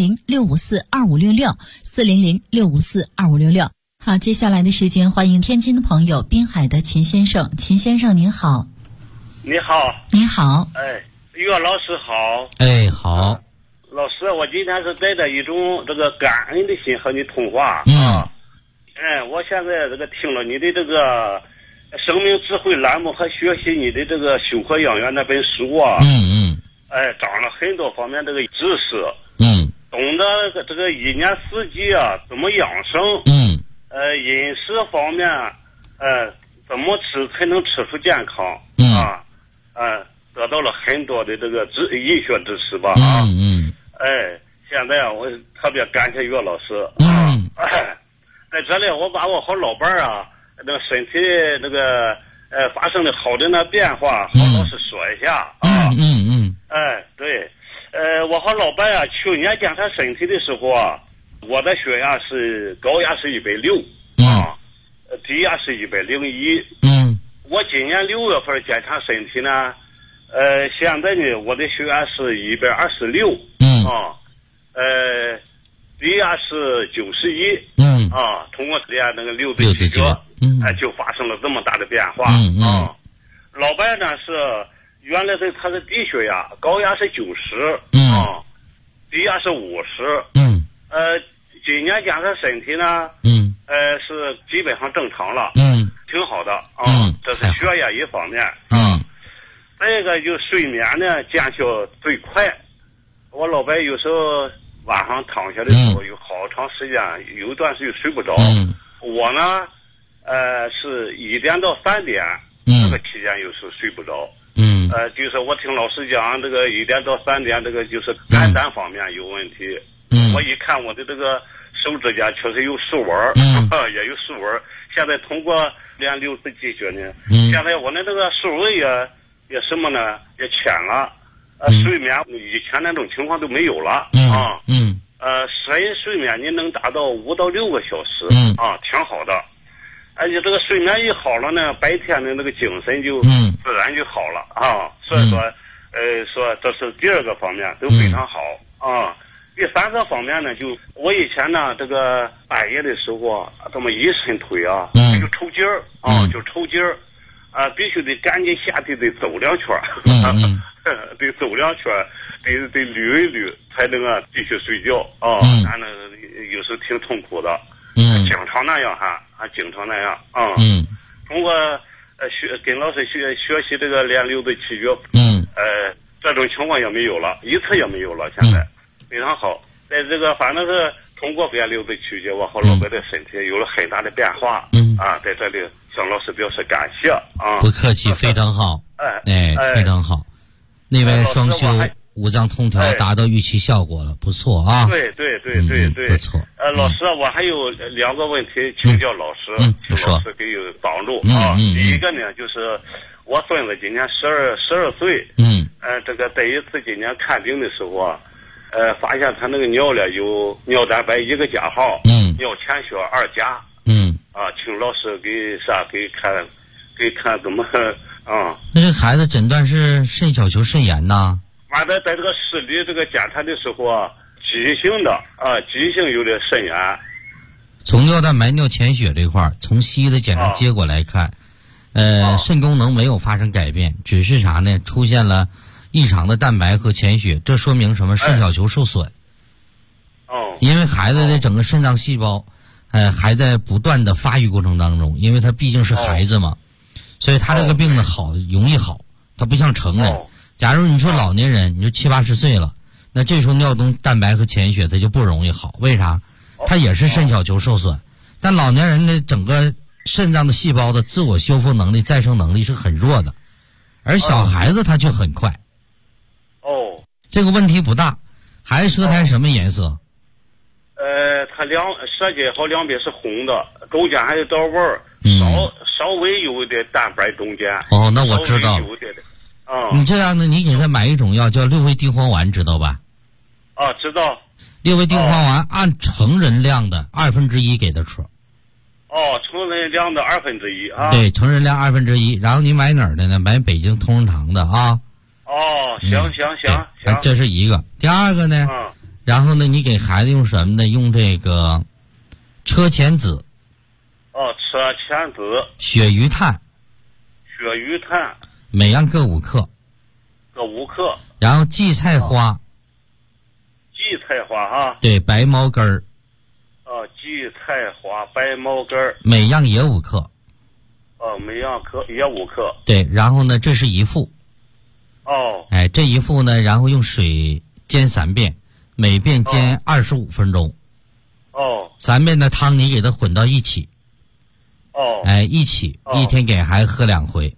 Speaker 4: 400-654-2566 400-654-2566。好，接下来的时间，欢迎天津的朋友滨海的秦先生。秦先生您好。
Speaker 6: 你好。
Speaker 4: 你好。
Speaker 6: 岳老师好。
Speaker 3: 好。
Speaker 6: 老师，我今天是带着一种这个感恩的心和你通话我现在这个听了你的这个生命智慧栏目和学习你的这个修和养元那本书长了很多方面这个知识懂得这个一年四季怎么养生饮食方面怎么吃才能吃出健康得到了很多的这个医学知识吧现在我特别感谢岳老师在这里我把我和老伴那个身体那个发生的好的那变化和老师说一下对我和老伴去年检查身体的时候我的血压是高压是160低压是101我今年6月份检查身体呢现在呢我的血压是126低压是91通过练那个六字气诀就发生了这么大的变化老伴呢是原来他是低血压高压是90低压是50今年检查身体呢是基本上正常了挺好的这是血压一方面再一个就睡眠呢见效最快我老伴有时候晚上躺下的时候有好长时间有一段时间睡不着我呢是1点到3点这个期间有时候睡不着就是我听老师讲这个1点到3点这个就是肝胆方面有问题我一看我的这个手指甲确实有竖纹也有竖纹现在通过练六字气诀呢现在我的这个竖纹也什么呢也浅了睡眠以前那种情况都没有了深睡眠你能达到5到6个小时挺好的而且这个睡眠一好了呢白天的那个精神就自然就好了所以说说这是第二个方面都非常好第三个方面呢就我以前呢这个半夜的时候这么一伸腿就抽筋儿就抽筋儿必须得赶紧下地得走2圈得走2圈得捋一捋才能继续睡觉反正有时候挺痛苦的经常那样经常那样通过跟老师学习这个练六字气诀这种情况也没有了一次也没有了现在非常好在这个反正是通过练六字气诀我和老伴的身体有了很大的变化在这里向老师表示感谢
Speaker 3: 不客气非常好非常好内外双修五脏通调达到预期效果了不错
Speaker 6: 对
Speaker 3: 不错
Speaker 6: 老师我还有2个问题请教老师请老师给有帮助第一个呢就是我孙子今年12岁这个第一次今年看病的时候发现他那个尿里有尿蛋白1个加号尿潜血2加请老师给看怎么
Speaker 3: 那这孩子诊断是肾小球肾炎呐
Speaker 6: 完了在这个视力这个检查的时候急性有点肾炎
Speaker 3: 从尿蛋白尿潜血这块从西医的检查结果来看肾功能没有发生改变只是啥呢出现了异常的蛋白和潜血这说明什么肾小球受损因为孩子的整个肾脏细胞还在不断的发育过程当中因为他毕竟是孩子嘛所以他这个病呢容易好他不像成人假如你说老年人你就70、80岁了那这时候尿蛋白和潜血它就不容易好为啥它也是肾小球受损但老年人的整个肾脏的细胞的自我修复能力再生能力是很弱的而小孩子他就很快这个问题不大孩子舌苔什么颜色
Speaker 6: 它舌尖和两边是红的中间还有道味儿稍微有一点蛋白中间
Speaker 3: 那我知道你这样呢你给他买一种药叫6味地黄丸知道吧
Speaker 6: 知道
Speaker 3: 6味地黄丸按成人量的1/2给他吃
Speaker 6: 成人量的1/2
Speaker 3: 对成人量1/2然后你买哪儿的呢买北京同仁堂的
Speaker 6: 行
Speaker 3: 这是一个第二个呢然后呢你给孩子用什么呢用这个车前子
Speaker 6: 车前子
Speaker 3: 鳕鱼炭每样各5克
Speaker 6: 各5克
Speaker 3: 然后荠菜花
Speaker 6: 菜花哈。
Speaker 3: 对，白茅根儿。
Speaker 6: 荠菜花、白茅根儿，
Speaker 3: 每样也5克。
Speaker 6: 每样也5克。
Speaker 3: 对，然后呢，这是一副。这一副呢，然后用水煎3遍，每遍煎25分钟。3遍的汤你给它混到一起。一起，一天给孩子喝2回。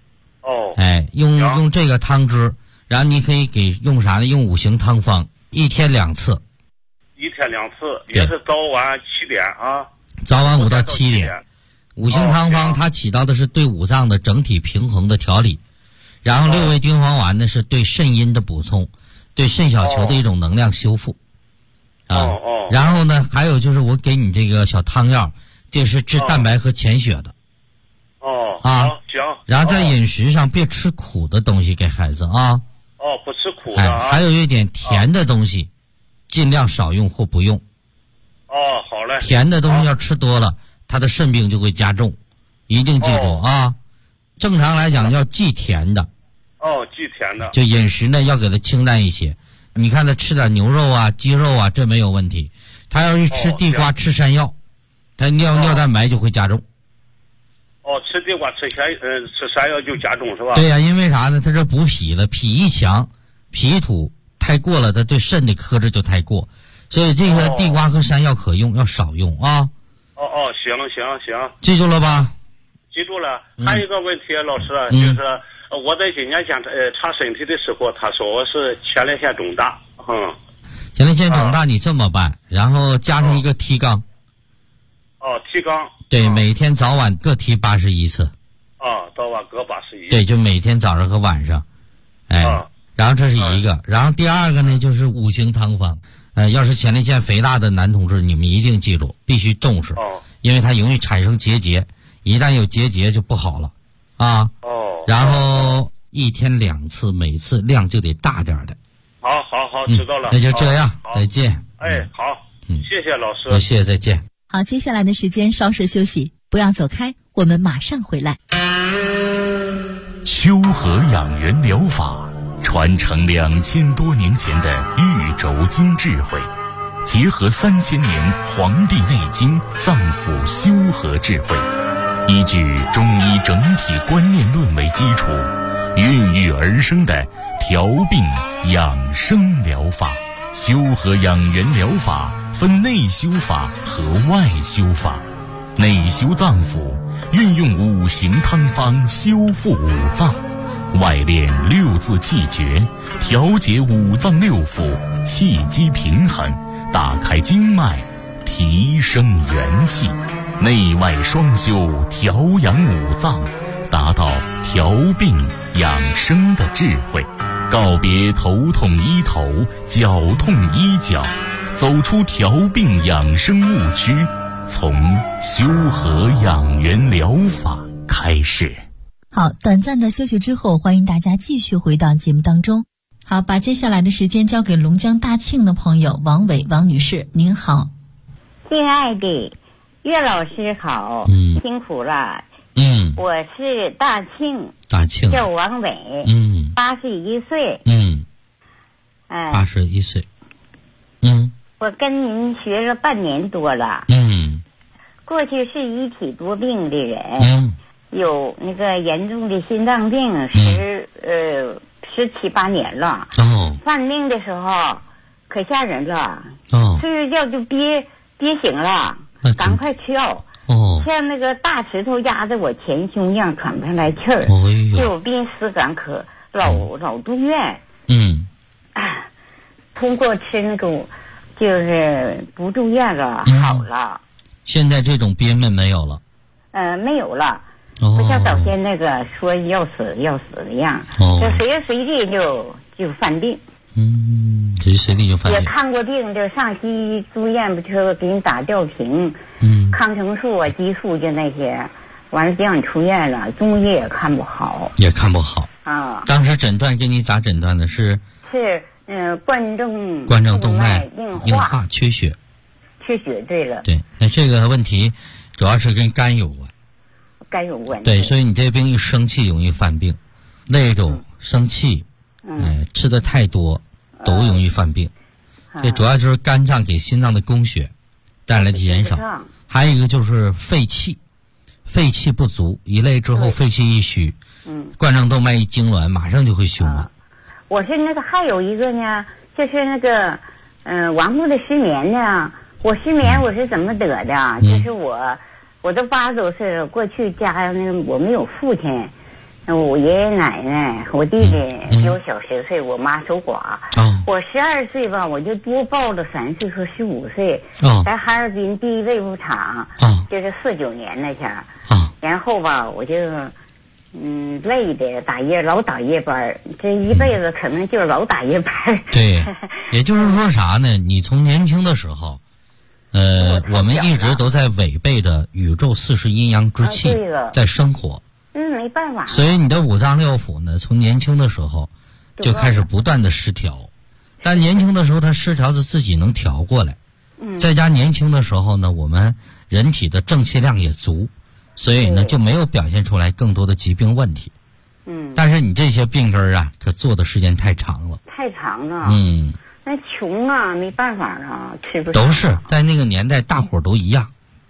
Speaker 3: 用这个汤汁，然后你可以用啥呢？用5行汤方，1天2次。
Speaker 6: 1天2次，也是早晚7点啊。
Speaker 3: 早晚5到7点。5行汤方它起到的是对五脏的整体平衡的调理，然后6味丁黄丸呢是对肾阴的补充，对肾小球的一种能量修复。然后呢，还有就是我给你这个小汤药，这是治蛋白和潜血的。
Speaker 6: 行。
Speaker 3: 然后在饮食上别吃苦的东西给孩子啊。
Speaker 6: 不吃苦的。
Speaker 3: 还有一点甜的东西，尽量少用或不用。
Speaker 6: 好嘞。
Speaker 3: 甜的东西要吃多了，他的肾病就会加重，一定记住啊。正常来讲要忌甜的。
Speaker 6: 忌甜的。
Speaker 3: 就饮食呢要给他清淡一些。你看他吃点牛肉啊、鸡肉啊，这没有问题。他要是吃地瓜、吃山药，他尿蛋白就会加重。
Speaker 6: 吃地瓜、吃山药就加重是吧？
Speaker 3: 对呀，因为啥呢？他这补脾的，脾一强，脾土太过了，他对肾的克制就太过，所以这个地瓜和山药可用，要少用啊。
Speaker 6: 行。
Speaker 3: 记住了吧？
Speaker 6: 记住了。还有一个问题，老师，就是我在今年查身体的时候，他说我是前列腺肿大。
Speaker 3: 前列腺肿大你这么办，然后加上一个提肛。
Speaker 6: 提肛。
Speaker 3: 对，每天早晚各提81次。
Speaker 6: 早晚各81。
Speaker 3: 对，就每天早上和晚上。然后这是一个，然后第二个呢就是5行汤方。要是前列腺肥大的男同志，你们一定记住，必须重视。因为它容易产生结节，一旦有结节就不好了。然后1天2次，每次量就得大点的。
Speaker 6: 好，知道了。
Speaker 3: 那就这样，再见。
Speaker 6: 好，谢谢老师。
Speaker 3: 谢谢，再见。
Speaker 4: 好，接下来的时间稍事休息，不要走开，我们马上回来。
Speaker 1: 修和养元疗法传承2000多年前的玉轴经智慧，结合3000年《黄帝内经》脏腑修和智慧，依据中医整体观念论为基础，孕育而生的调病养生疗法。修和养元疗法分内修法和外修法。内修脏腑，运用5行汤方修复五脏；外练6字气诀，调节五脏6腑，气机平衡，打开经脉，提升元气。内外双修，调养五脏，达到调病养生的智慧。告别头痛医头，脚痛医脚，走出调病养生误区，从修和养元疗法开始。
Speaker 4: 好，短暂的休息之后，欢迎大家继续回到节目当中。好，把接下来的时间交给龙江大庆的朋友王伟王女士，您好。
Speaker 7: 亲爱的岳老师好，辛苦了。我是大庆，叫王伟，81岁。
Speaker 3: 81岁。
Speaker 7: 我跟您学了半年多了。过去是一体多病的人，有那个严重的心脏病17、8年了。犯病的时候可吓人了，睡觉就憋醒了，赶快吃药。像那个大石头压在我前胸一样，喘不上来气儿，就濒死感可老住院。通过吃那个就是不住院了，好了。
Speaker 3: 现在这种憋闷没有了？
Speaker 7: 没有了。不像早先那个说要死的样，就随时随地就犯病。
Speaker 3: 随时随地就犯病。
Speaker 7: 也看过病，就上西医住院，不就给你打吊瓶，抗生素啊、激素就那些，完了就让你出院了。中医也看不好，当
Speaker 3: 时诊断给你咋诊断的？是
Speaker 7: 冠状动脉硬化
Speaker 3: 缺血。
Speaker 7: 对了。
Speaker 3: 对，那这个问题主要是跟肝有关。对，所以你这病一生气容易犯病，那种生气，吃的太多都容易犯病。 这主要就是肝脏给心脏的供血带来的减少，还有一个就是肺气不足，一累之后肺气一虚，冠状动脉一痉挛，马上就会休嘛。
Speaker 7: 我是那个还有一个呢，就是那个顽固的失眠呢。我失眠我是怎么得的？就是我都80多岁了，过去家那个我没有父亲，我爷爷奶奶，我弟弟比我小10岁，我妈守寡。我12岁吧，我就多报了3岁和15岁，在哈尔滨第一胃部厂，就是49年那前儿。然后吧，我就累的老打夜班，这一辈子可能就是老打夜班。
Speaker 3: 对，也就是说啥呢？你从年轻的时候，我们一直都在违背着宇宙40阴阳之气在生活。
Speaker 7: 没办法。
Speaker 3: 所以你的5脏6腑呢，从年轻的时候就开始不断的失调，但年轻的时候它失调是自己能调过来。再加年轻的时候呢，我们人体的正气量也足，所以呢就没有表现出来更多的疾病问题。但是你这些病根儿啊，它做的时间太长了。
Speaker 7: 太长了。那穷啊，没办法啊，吃不上。
Speaker 3: 都是在那个年代，大伙儿都一样。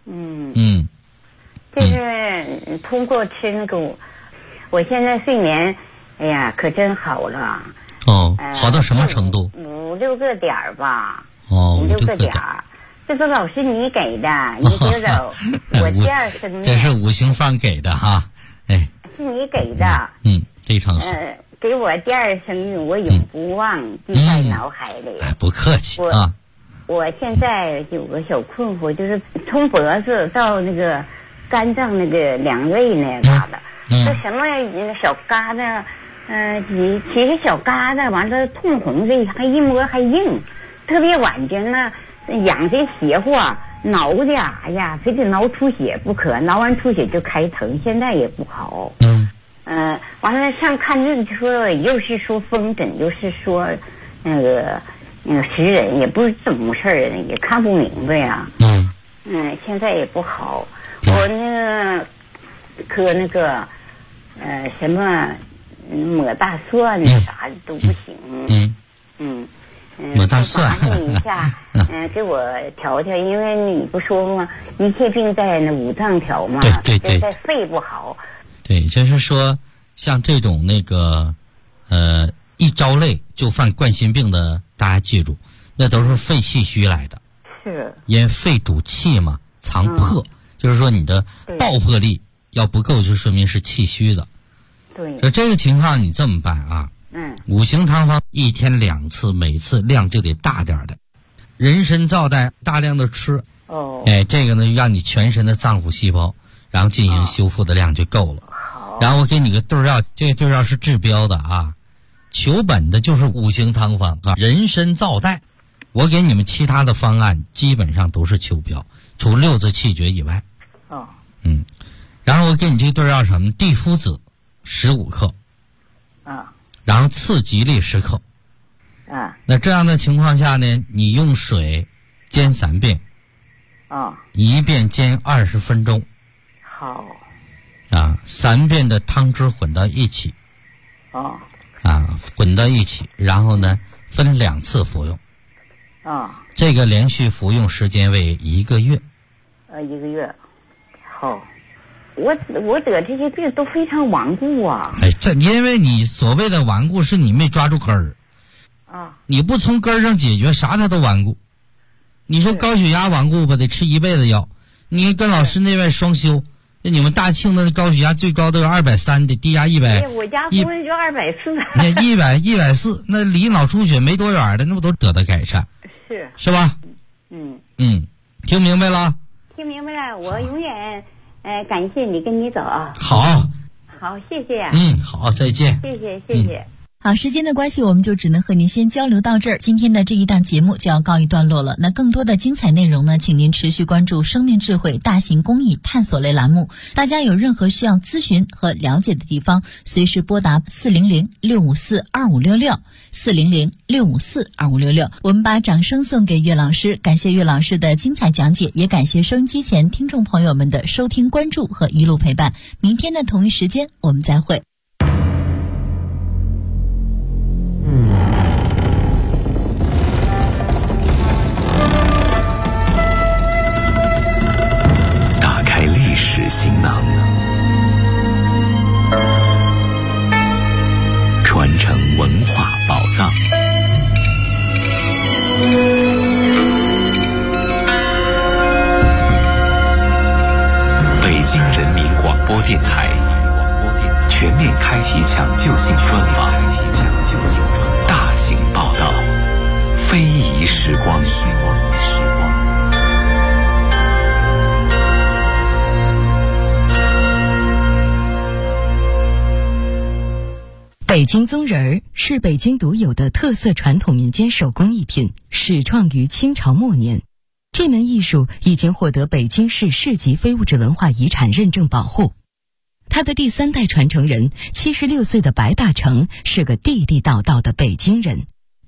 Speaker 7: 就是通过吃那个，我现在睡眠，哎呀，可真好了。
Speaker 3: 好到什么程度
Speaker 7: ？5、6个点儿吧。
Speaker 3: 5、
Speaker 7: 6个点儿。这都老师你给的，你知道，我第二生命。
Speaker 3: 这是5行方给的哈，哎。
Speaker 7: 是你给的。
Speaker 3: 非常好。
Speaker 7: 给我第二生命，我永不忘，记在脑海里。
Speaker 3: 不客气啊。
Speaker 7: 我现在有个小困惑，就是从脖子到那个肝脏那个两肋那嘎达，这什么小疙瘩，其实小疙瘩完了通红的，还一摸还硬，特别晚间呢，养这邪乎，挠的，哎呀，非得挠出血不可，挠完出血就开疼，现在也不好。完了上看病就说，又是说风疹，又是说那个食人，也不是怎么回事儿，也看不明白呀。现在也不好。我那个喝那个什么抹大蒜啥的都不行。
Speaker 3: 抹大蒜。
Speaker 7: 一下，给我调调，因为你不说吗？一切病在那5脏调嘛。
Speaker 3: 对。
Speaker 7: 在肺不好。
Speaker 3: 对，就是说像这种那个一着累就犯冠心病的，大家记住，那都是肺气虚来的。
Speaker 7: 是。
Speaker 3: 因为肺主气嘛，藏魄，就是说你的爆破力要不够，就说明是气虚的。
Speaker 7: 对。
Speaker 3: 就这个情况你这么办啊？5行汤方1天2次，每次量就得大点的。人参皂苷大量的吃。这个呢让你全身的脏腑细胞然后进行修复的量就够了。然后我给你个对药，这个对药是治标的啊，求本的就是5行汤方啊，人参皂苷。我给你们其他的方案基本上都是求标，除6字气绝以外。然后我给你这个对药什么？地肤子15克。然后次吉利10克。那这样的情况下呢，你用水煎3遍。1遍煎20分钟。
Speaker 7: 好。
Speaker 3: 3遍的汤汁混到一起。混到一起，然后呢分2次服用。这个连续服用时间为1个月。
Speaker 7: 1个月。好。我得这些病都非常顽固啊。
Speaker 3: 这因为你所谓的顽固是你没抓住根儿。你不从根儿上解决，啥它都顽固。你说高血压顽固吧，得吃一辈子药。你跟老师那边双休。那你们大庆的高血压最高都有230的，低压100。
Speaker 7: 我家夫人就240。
Speaker 3: 那140，那离脑出血没多远的，那不都得到改善？是吧？听明白了？
Speaker 7: 听明白了，我永远感谢你跟你走啊。
Speaker 3: 好，
Speaker 7: 谢谢。
Speaker 3: 好，再见。
Speaker 7: 谢谢。
Speaker 4: 好，时间的关系，我们就只能和您先交流到这儿。今天的这一档节目就要告一段落了。那更多的精彩内容呢，请您持续关注生命智慧大型公益探索类栏目。大家有任何需要咨询和了解的地方，随时拨打400-654-2566 400-654-2566。我们把掌声送给岳老师，感谢岳老师的精彩讲解，也感谢收音机前听众朋友们的收听关注和一路陪伴。明天的同一时间我们再会。
Speaker 8: 全面开启抢救性专访，大型报道，非遗时光。
Speaker 2: 北京宗人儿是北京独有的特色传统民间手工艺品，始创于清朝末年。这门艺术已经获得北京市市级非物质文化遗产认证保护。他的第3代传承人76岁的白大成是个地地道道的北京人。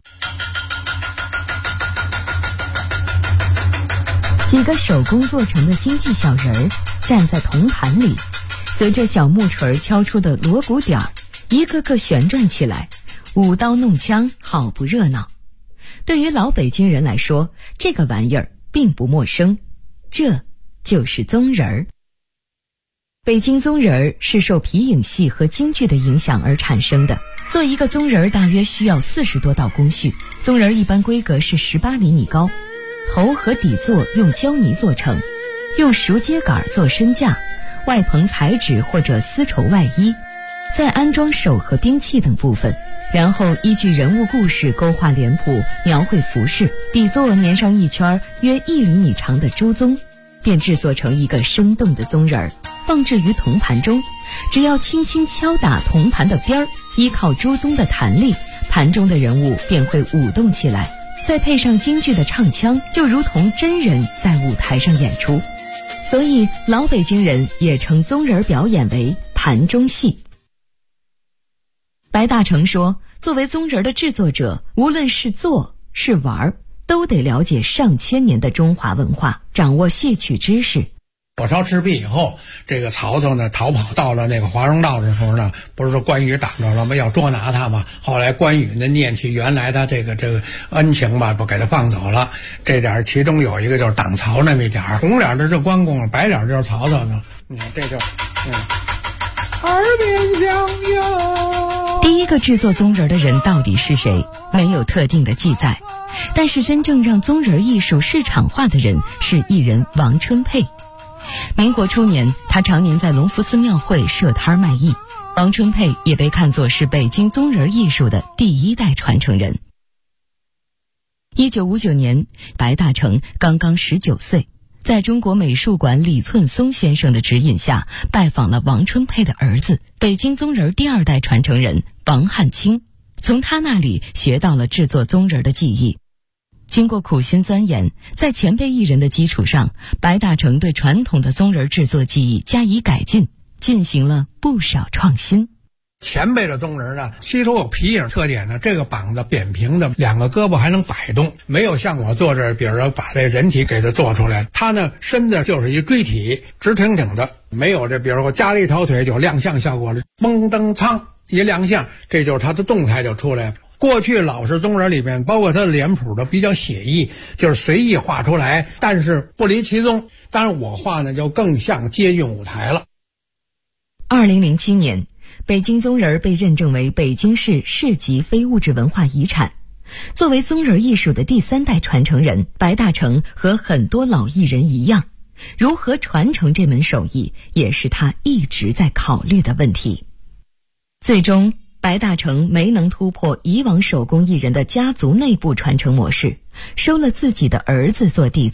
Speaker 2: 几个手工做成的京剧小人儿站在铜盘里，随着小木锤敲出的锣鼓点儿，一个个旋转起来，舞刀弄枪，好不热闹。对于老北京人来说，这个玩意儿并不陌生，这就是宗人儿。北京宗人儿是受皮影戏和京剧的影响而产生的。做一个宗人儿大约需要40多道工序。宗人儿一般规格是18厘米高，头和底座用胶泥做成，用熟秸秆做身架，外棚彩纸或者丝绸外衣，再安装手和兵器等部分，然后依据人物故事勾画脸谱，描绘服饰，底座粘上一圈约1厘米长的朱宗，便制作成一个生动的宗人儿，放置于铜盘中。只要轻轻敲打铜盘的边儿，依靠朱宗的弹力，盘中的人物便会舞动起来，再配上京剧的唱腔，就如同真人在舞台上演出。所以老北京人也称宗人表演为盘中戏。白大成说，作为宗人的制作者，无论是做是玩，都得了解上千年的中华文化，掌握戏曲知识。
Speaker 9: 火烧赤壁以后，这个曹操呢逃跑到了那个华容道的时候呢，不是说关羽挡着了吗？要捉拿他嘛。后来关羽呢念起原来他这个恩情吧，不给他放走了。这点其中有一个就是挡曹那么一点，红脸的是关公，白脸就是曹操呢。你看这就耳边响哟。
Speaker 2: 第一个制作宗人的人到底是谁？没有特定的记载。但是真正让宗人艺术市场化的人是艺人王春佩。民国初年，他常年在隆福寺庙会设摊卖艺。王春佩也被看作是北京宗人艺术的第1代传承人。1959年，白大成刚刚19岁，在中国美术馆李寸松先生的指引下，拜访了王春佩的儿子，北京宗人第2代传承人王汉卿，从他那里学到了制作宗人的技艺。经过苦心钻研，在前辈艺人的基础上，白大成对传统的宗人制作技艺加以改进，进行了不少创新。
Speaker 9: 前辈的宗人呢，吸收有皮影特点呢，这个膀子扁平的，2个胳膊还能摆动，没有像我做这，比如说把这人体给它做出来，他呢身子就是一锥体，直挺挺的，没有这，比如说加了一条腿就亮相效果了，嘣噔噌一亮相，这就是他的动态就出来了。过去老式宗人里面，包括他的脸谱的比较写意，就是随意画出来，但是不离其宗。当然我画呢就更像接近舞台了。
Speaker 2: 2007年，北京宗人被认证为北京市市级非物质文化遗产。作为宗人艺术的第3代传承人，白大成和很多老艺人一样，如何传承这门手艺，也是他一直在考虑的问题。最终白大成没能突破以往手工艺人的家族内部传承模式，收了自己的儿子做弟子。